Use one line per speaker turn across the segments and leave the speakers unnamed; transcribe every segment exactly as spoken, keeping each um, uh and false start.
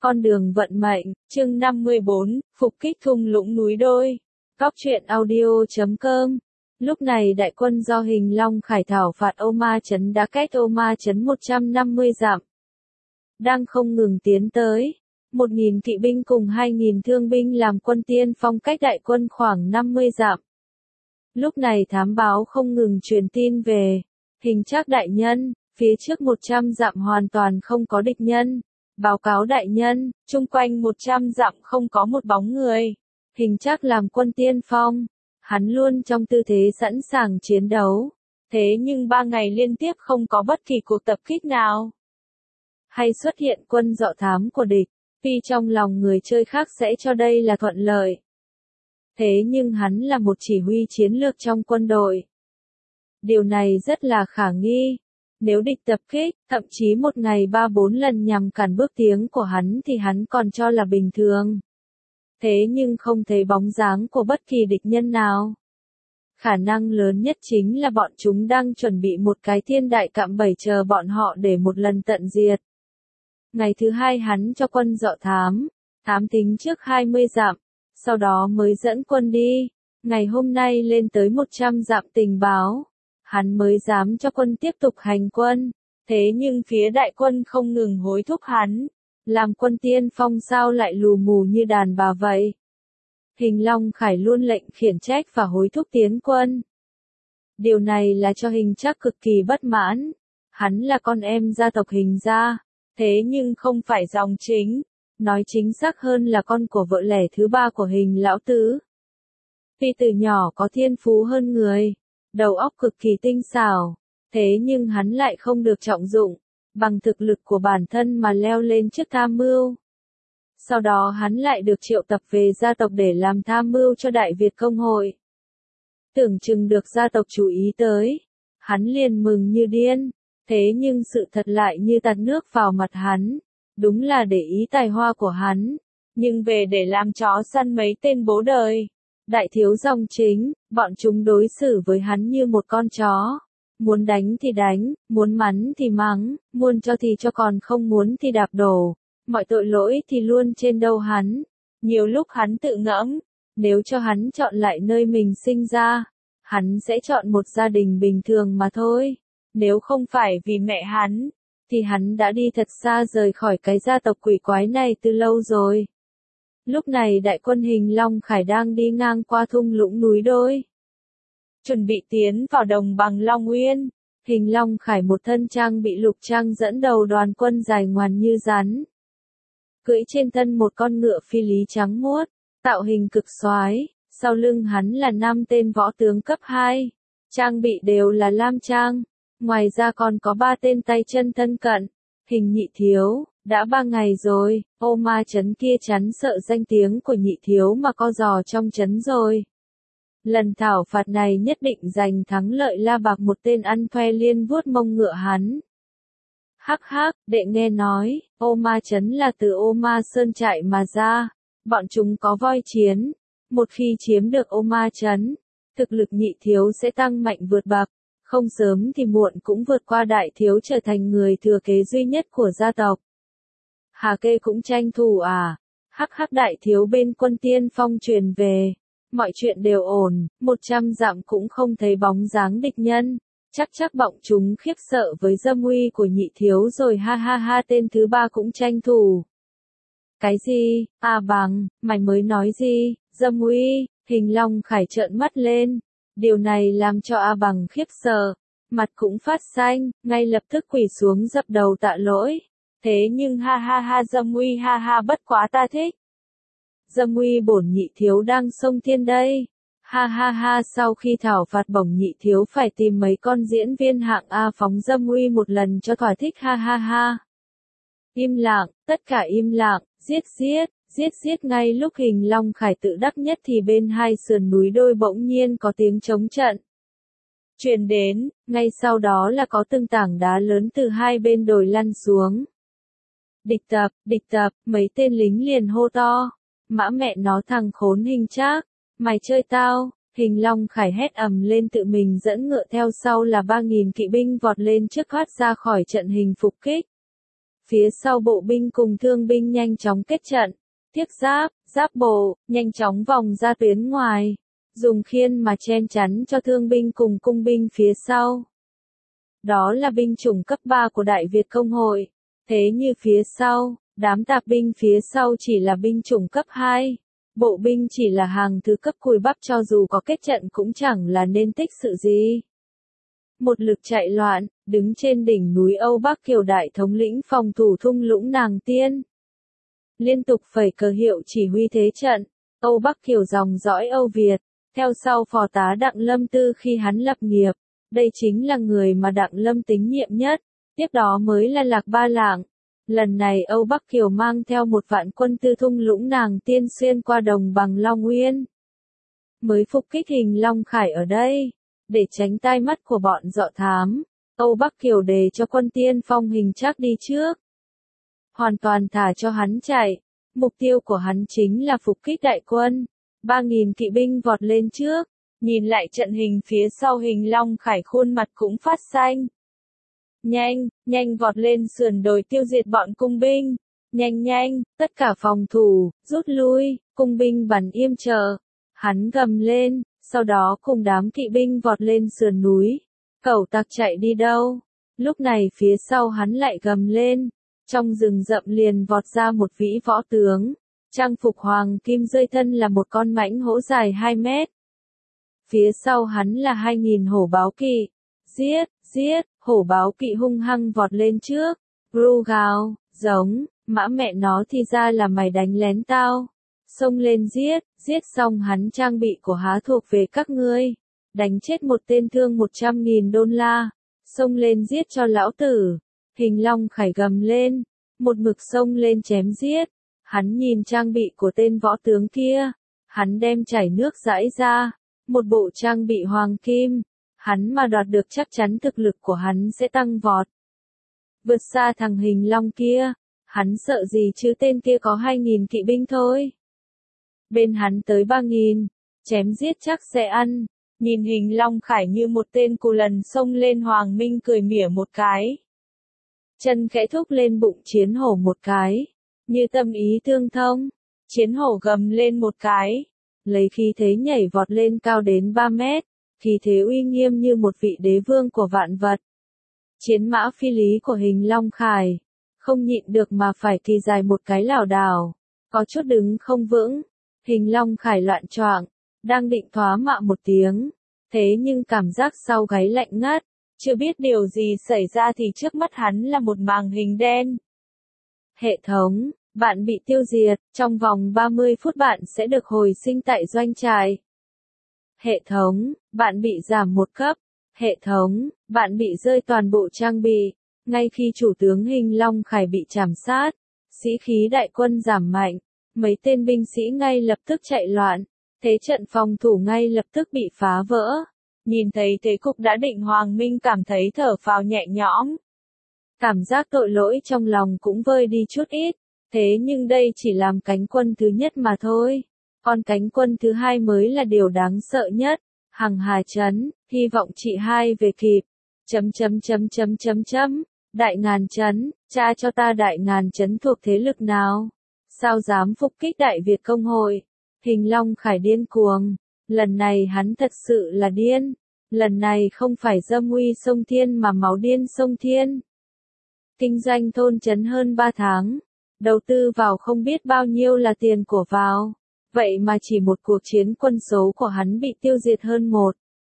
Con đường vận mệnh, chương năm mươi bốn, phục kích thung lũng núi đôi. Góc truyện audio chấm com. Lúc này đại quân do Hình Long Khải thảo phạt Ô Ma Trấn đã cách Ô Ma Trấn một trăm năm mươi dặm. Đang không ngừng tiến tới. Một nghìn kỵ binh cùng hai nghìn thương binh làm quân tiên phong cách đại quân khoảng năm mươi dặm. Lúc này thám báo không ngừng truyền tin về. Hình Trác đại nhân, phía trước một trăm dặm hoàn toàn không có địch nhân. Báo cáo đại nhân, chung quanh một trăm dặm không có một bóng người. Hình Trác làm quân tiên phong. Hắn luôn trong tư thế sẵn sàng chiến đấu. Thế nhưng ba ngày liên tiếp không có bất kỳ cuộc tập kích nào. Hay xuất hiện quân dọ thám của địch. Tuy trong lòng người chơi khác sẽ cho đây là thuận lợi. Thế nhưng hắn là một chỉ huy chiến lược trong quân đội. Điều này rất là khả nghi. Nếu địch tập kích, thậm chí một ngày ba bốn lần nhằm cản bước tiến của hắn thì hắn còn cho là bình thường. Thế nhưng không thấy bóng dáng của bất kỳ địch nhân nào. Khả năng lớn nhất chính là bọn chúng đang chuẩn bị một cái thiên đại cạm bẫy chờ bọn họ để một lần tận diệt. Ngày thứ hai hắn cho quân dọ thám, thám tính trước hai mươi dặm, sau đó mới dẫn quân đi. Ngày hôm nay lên tới một trăm dặm tình báo. Hắn mới dám cho quân tiếp tục hành quân. Thế nhưng phía đại quân không ngừng hối thúc hắn. Làm quân tiên phong sao lại lù mù như đàn bà vậy? Hình Long Khải luôn lệnh khiển trách và hối thúc tiến quân. Điều này là cho Hình Trác cực kỳ bất mãn. Hắn là con em gia tộc Hình gia. Thế nhưng không phải dòng chính. Nói chính xác hơn là con của vợ lẽ thứ ba của Hình lão tứ. Tuy từ nhỏ có thiên phú hơn người. Đầu óc cực kỳ tinh xảo, thế nhưng hắn lại không được trọng dụng, bằng thực lực của bản thân mà leo lên chức tham mưu. Sau đó hắn lại được triệu tập về gia tộc để làm tham mưu cho Đại Việt Công hội. Tưởng chừng được gia tộc chú ý tới, hắn liền mừng như điên, thế nhưng sự thật lại như tạt nước vào mặt hắn, đúng là để ý tài hoa của hắn, nhưng về để làm chó săn mấy tên bố đời. Đại thiếu dòng chính, bọn chúng đối xử với hắn như một con chó. Muốn đánh thì đánh, muốn mắng thì mắng, muốn cho thì cho còn không muốn thì đạp đổ. Mọi tội lỗi thì luôn trên đầu hắn. Nhiều lúc hắn tự ngẫm, nếu cho hắn chọn lại nơi mình sinh ra, hắn sẽ chọn một gia đình bình thường mà thôi. Nếu không phải vì mẹ hắn, thì hắn đã đi thật xa rời khỏi cái gia tộc quỷ quái này từ lâu rồi. Lúc này đại quân Hình Long Khải đang đi ngang qua thung lũng núi đôi. Chuẩn bị tiến vào đồng bằng Long Uyên. Hình Long Khải một thân trang bị lục trang dẫn đầu đoàn quân dài ngoằn như rắn. Cưỡi trên thân một con ngựa phi lý trắng muốt, tạo hình cực xoái, sau lưng hắn là năm tên võ tướng cấp hai. Trang bị đều là lam trang, ngoài ra còn có ba tên tay chân thân cận. Hình Nhị Thiếu. Đã ba ngày rồi, Ô Ma Trấn kia chắn sợ danh tiếng của Nhị Thiếu mà co giò trong trấn rồi. Lần thảo phạt này nhất định giành thắng lợi la bạc một tên ăn khoe liên vuốt mông ngựa hắn. Hắc hắc, đệ nghe nói, Ô Ma Trấn là từ Ô Ma Sơn Trại mà ra, bọn chúng có voi chiến. Một khi chiếm được Ô Ma Trấn, thực lực Nhị Thiếu sẽ tăng mạnh vượt bậc, không sớm thì muộn cũng vượt qua Đại Thiếu trở thành người thừa kế duy nhất của gia tộc. Hà Kê cũng tranh thủ à? Hắc hắc Đại Thiếu bên quân tiên phong truyền về. Mọi chuyện đều ổn, một trăm dặm cũng không thấy bóng dáng địch nhân. Chắc chắc bọn chúng khiếp sợ với dâm uy của Nhị Thiếu rồi ha ha ha tên thứ ba cũng tranh thủ. Cái gì? À bằng, mày mới nói gì? Dâm uy? Hình Long Khải trợn mắt lên. Điều này làm cho A Bằng khiếp sợ. Mặt cũng phát xanh, ngay lập tức quỳ xuống dập đầu tạ lỗi. Thế nhưng ha ha ha dâm uy ha ha bất quá ta thích. Dâm uy bổn Nhị Thiếu đang xông thiên đây. Ha ha ha sau khi thảo phạt bổng Nhị Thiếu phải tìm mấy con diễn viên hạng A phóng dâm uy một lần cho thỏa thích ha ha ha. Im lặng, tất cả im lặng, giết giết, giết giết ngay lúc Hình Long Khải tự đắc nhất thì bên hai sườn núi đôi bỗng nhiên có tiếng trống trận. Truyền đến, ngay sau đó là có từng tảng đá lớn từ hai bên đồi lăn xuống. Địch tập, địch tập, mấy tên lính liền hô to. Mã mẹ nó thằng khốn Hình Trác, mày chơi tao. Hình Long Khải hét ầm lên tự mình dẫn ngựa theo sau là ba nghìn kỵ binh vọt lên trước thoát ra khỏi trận hình phục kích. Phía sau bộ binh cùng thương binh nhanh chóng kết trận, thiết giáp, giáp bộ, nhanh chóng vòng ra tuyến ngoài, dùng khiên mà chen chắn cho thương binh cùng cung binh phía sau. Đó là binh chủng cấp ba của Đại Việt Công hội. Thế như phía sau, đám tạp binh phía sau chỉ là binh chủng cấp hai. Bộ binh chỉ là hàng thứ cấp cùi bắp, cho dù có kết trận cũng chẳng là nên tích sự gì. Một lực chạy loạn, đứng trên đỉnh núi Âu Bắc Kiều đại thống lĩnh phòng thủ thung lũng Nàng Tiên. Liên tục phẩy cờ hiệu chỉ huy thế trận, Âu Bắc Kiều dòng dõi Âu Việt, theo sau phò tá Đặng Lâm Tư khi hắn lập nghiệp. Đây chính là người mà Đặng Lâm tín nhiệm nhất, tiếp đó mới là Lạc Ba Lạng. Lần này Âu Bắc Kiều mang theo một vạn quân từ thung lũng Nàng Tiên xuyên qua đồng bằng Long Nguyên. Mới phục kích Hình Long Khải ở đây, để tránh tai mắt của bọn dọ thám, Âu Bắc Kiều đề cho quân tiên phong Hình Trác đi trước. Hoàn toàn thả cho hắn chạy, mục tiêu của hắn chính là phục kích đại quân. ba nghìn kỵ binh vọt lên trước, nhìn lại trận hình phía sau Hình Long Khải khuôn mặt cũng phát xanh. Nhanh, nhanh vọt lên sườn đồi tiêu diệt bọn cung binh. Nhanh nhanh, tất cả phòng thủ, rút lui, cung binh bắn im chờ. Hắn gầm lên, sau đó cùng đám kỵ binh vọt lên sườn núi. Cẩu tặc chạy đi đâu? Lúc này phía sau hắn lại gầm lên. Trong rừng rậm liền vọt ra một vĩ võ tướng. Trang phục hoàng kim rơi thân là một con mãnh hổ dài hai mét. Phía sau hắn là hai nghìn hổ báo kỵ. Giết, giết, hổ báo kỵ hung hăng vọt lên trước. Ru gào, giống, mã mẹ nó thì ra là mày đánh lén tao. Xông lên giết, giết xong hắn trang bị của há thuộc về các ngươi. Đánh chết một tên thương một trăm nghìn đô la. Xông lên giết cho lão tử. Hình Long Khải gầm lên, một mực xông lên chém giết. Hắn nhìn trang bị của tên võ tướng kia. Hắn đem chảy nước rãi ra. Một bộ trang bị hoàng kim. Hắn mà đoạt được chắc chắn thực lực của hắn sẽ tăng vọt. Vượt xa thằng Hình Long kia. Hắn sợ gì chứ, tên kia có hai nghìn kỵ binh thôi. Bên hắn tới ba nghìn. Chém giết chắc sẽ ăn. Nhìn Hình Long Khải như một tên cù lần xông lên, Hoàng Minh cười mỉa một cái. Chân khẽ thúc lên bụng chiến hổ một cái. Như tâm ý tương thông. Chiến hổ gầm lên một cái. Lấy khí thế nhảy vọt lên cao đến ba mét. Khí thế uy nghiêm như một vị đế vương của vạn vật. Chiến mã phi lý của Hình Long Khải. Không nhịn được mà phải kỳ dài một cái lảo đảo. Có chút đứng không vững. Hình Long Khải loạn choạng. Đang định thoá mạ một tiếng. Thế nhưng cảm giác sau gáy lạnh ngắt. Chưa biết điều gì xảy ra thì trước mắt hắn là một màng hình đen. Hệ thống, bạn bị tiêu diệt. Trong vòng ba mươi phút bạn sẽ được hồi sinh tại doanh trại. Hệ thống, bạn bị giảm một cấp. Hệ thống, bạn bị rơi toàn bộ trang bị. Ngay khi chủ tướng Hình Long Khải bị trảm sát, sĩ khí đại quân giảm mạnh. Mấy tên binh sĩ ngay lập tức chạy loạn. Thế trận phòng thủ ngay lập tức bị phá vỡ. Nhìn thấy thế cục đã định, Hoàng Minh cảm thấy thở phào nhẹ nhõm. Cảm giác tội lỗi trong lòng cũng vơi đi chút ít. Thế nhưng đây chỉ làm cánh quân thứ nhất mà thôi. Còn cánh quân thứ hai mới là điều đáng sợ nhất. Hằng Hà Trấn, hy vọng chị hai về kịp. Chấm chấm chấm chấm chấm chấm. Đại Ngàn Trấn, tra cho ta Đại Ngàn Trấn thuộc thế lực nào? Sao dám phục kích Đại Việt Công hội? Hình Long Khải điên cuồng. Lần này hắn thật sự là điên. Lần này không phải dâm uy sông thiên mà máu điên sông thiên. Kinh doanh thôn trấn hơn ba tháng. Đầu tư vào không biết bao nhiêu là tiền của vào. Vậy mà chỉ một cuộc chiến quân số của hắn bị tiêu diệt hơn một.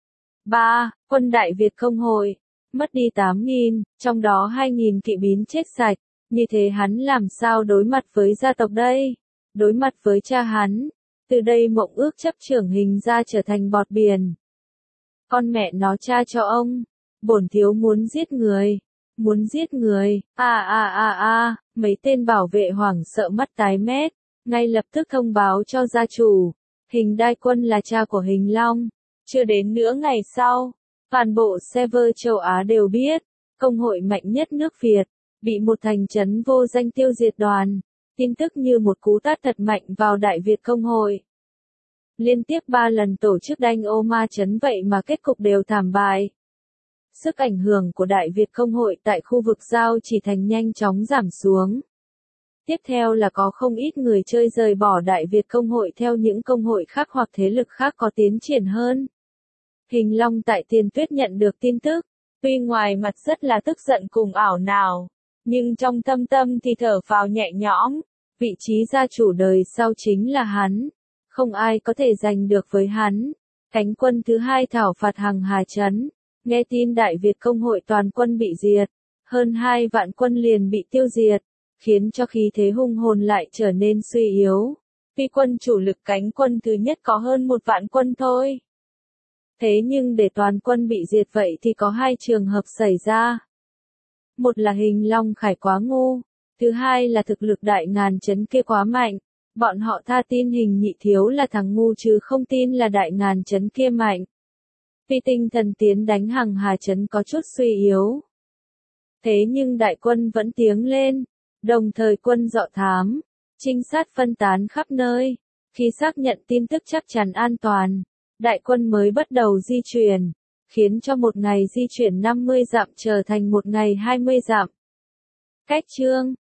ba. Quân Đại Việt Công hội. Mất đi tám nghìn, trong đó hai nghìn kỵ binh chết sạch. Như thế hắn làm sao đối mặt với gia tộc đây? Đối mặt với cha hắn. Từ đây mộng ước chấp trưởng Hình ra trở thành bọt biển. Con mẹ nó cha cho ông. Bổn thiếu muốn giết người. Muốn giết người. À à à à. Mấy tên bảo vệ hoảng sợ mắt tái mét. Ngay lập tức thông báo cho gia chủ. Hình Đai Quân là cha của Hình Long. Chưa đến nửa ngày sau. Toàn bộ server châu Á đều biết. Công hội mạnh nhất nước Việt. Bị một thành trấn vô danh tiêu diệt đoàn. Tin tức như một cú tát thật mạnh vào Đại Việt Công hội. Liên tiếp ba lần tổ chức đánh Ô Ma Trấn vậy mà kết cục đều thảm bại. sức ảnh hưởng của Đại Việt Công hội tại khu vực Giao Chỉ Thành nhanh chóng giảm xuống. Tiếp theo là có không ít người chơi rời bỏ Đại Việt Công hội theo những công hội khác hoặc thế lực khác có tiến triển hơn. Hình Long tại Tiền Tuyết nhận được tin tức, tuy ngoài mặt rất là tức giận cùng ảo não, nhưng trong thâm tâm thì thở phào nhẹ nhõm, vị trí gia chủ đời sau chính là hắn, không ai có thể giành được với hắn. Cánh quân thứ hai thảo phạt Hằng Hà Trấn, nghe tin Đại Việt Công hội toàn quân bị diệt, hơn hai vạn quân liền bị tiêu diệt, khiến cho khí thế hung hồn lại trở nên suy yếu. Tuy quân chủ lực cánh quân thứ nhất có hơn một vạn quân thôi. Thế nhưng để toàn quân bị diệt vậy thì có hai trường hợp xảy ra. Một là Hình Long Khải quá ngu, thứ hai là thực lực Đại Ngàn Trấn kia quá mạnh. Bọn họ tha tin Hình Nhị Thiếu là thằng ngu chứ không tin là Đại Ngàn Trấn kia mạnh. Tuy tinh thần tiến đánh Hằng Hà Trấn có chút suy yếu. Thế nhưng đại quân vẫn tiến lên, đồng thời quân dọ thám, trinh sát phân tán khắp nơi. Khi xác nhận tin tức chắc chắn an toàn, đại quân mới bắt đầu di chuyển, khiến cho một ngày di chuyển năm mươi dặm trở thành một ngày hai mươi dặm. Cách chương